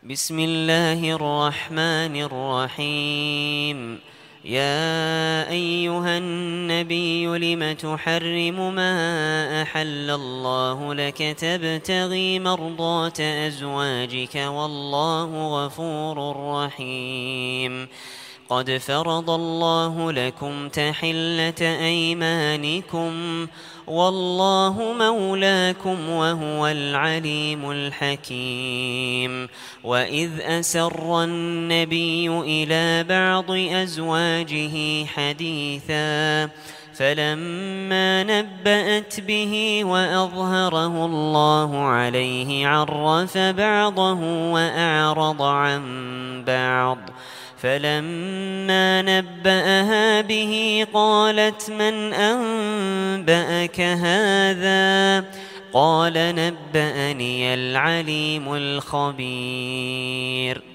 بسم الله الرحمن الرحيم. يا أيها النبي لم تحرم ما أحل الله لك تبتغي مرضات أزواجك والله غفور رحيم. قد فرض الله لكم تحلة أيمانكم والله مولاكم وهو العليم الحكيم. وإذ أسر النبي إلى بعض أزواجه حديثا فلما نبأت به وأظهره الله عليه عرف بعضه وأعرض عن بعض. فلما نبأها به قالت من أنبأك هذا؟ قال نبأني العليم الخبير.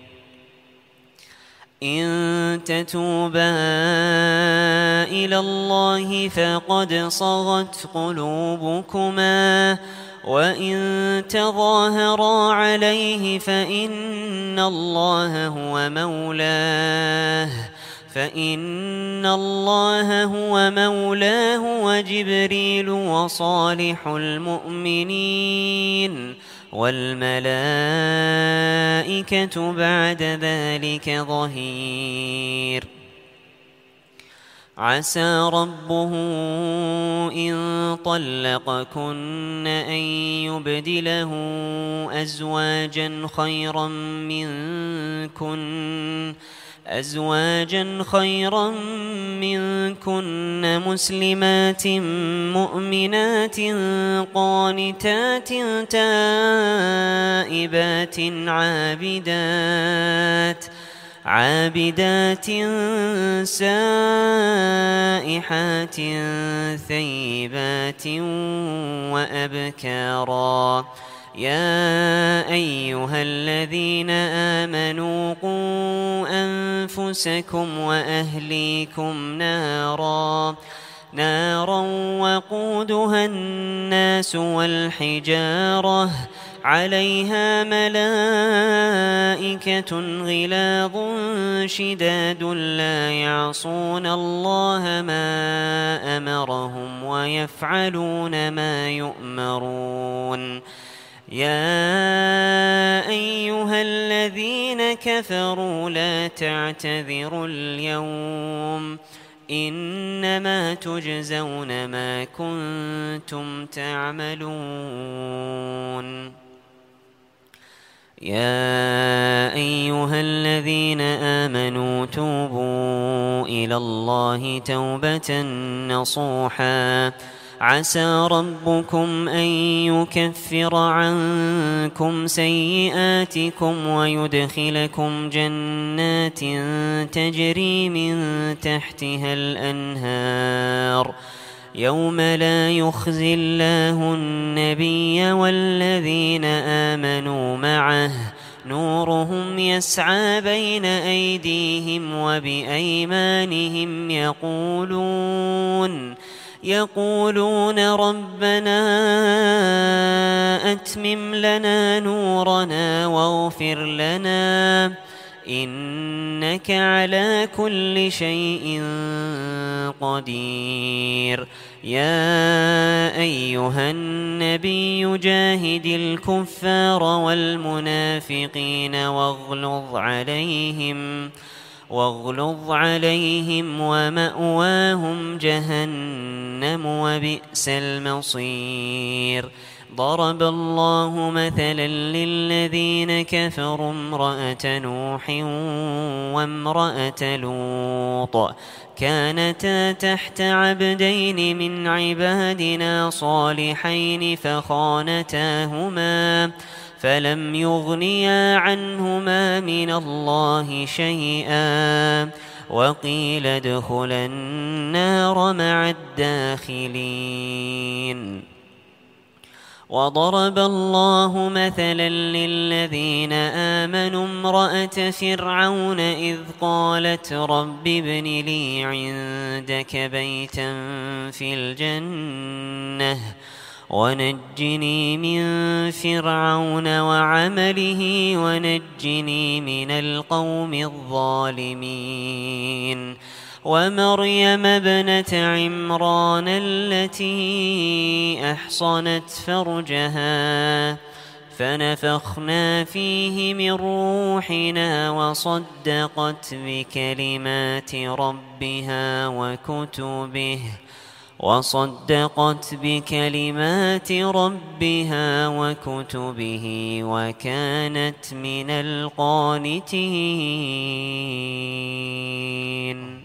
إن تتوبا إلى الله فقد صغت قلوبكما وإن تظاهرا عليه فإن الله هو مولاه وجبريل وصالح المؤمنين والملائكة بعد ذلك ظهير. عسى ربه إن طلقكن أن يبدله أزواجا خيرا منكن مسلمات مؤمنات قانتات تائبات عابدات سائحات ثيبات وأبكارا. يا أيها الذين آمنوا قوا أنفسكم وأهليكم نارا وقودها الناس والحجارة عليها ملائكة غلاظ شداد لا يعصون الله ما أمرهم ويفعلون ما يؤمرون. يا أيها الذين كفروا لا تعتذروا اليوم إنما تجزون ما كنتم تعملون. يا أيها الذين آمنوا توبوا إلى الله توبة نصوحا عسى ربكم أن يكفر عنكم سيئاتكم ويدخلكم جنات تجري من تحتها الأنهار يوم لا يخزي الله النبي والذين آمنوا معه نورهم يسعى بين أيديهم وبأيمانهم يقولون ربنا أتمم لنا نورنا واغفر لنا إنك على كل شيء قدير. يا أيها النبي جاهد الكفار والمنافقين واغلظ عليهم ومأواهم جهنم وبئس المصير. ضرب الله مثلا للذين كفروا امرأة نوح وامرأة لوط كانتا تحت عبدين من عبادنا صالحين فخانتاهما فلم يغنيا عنهما من الله شيئا وقيل ادخلا النار مع الداخلين. وضرب الله مثلا للذين آمنوا امرأة فرعون إذ قالت رب ابن لي عندك بيتا في الجنة ونجني من فرعون وعمله ونجني من القوم الظالمين ومريم ابنة عمران التي أحصنت فرجها فنفخنا فيه من روحنا وصدقت بكلمات ربها وكتبه وكانت من القانتين.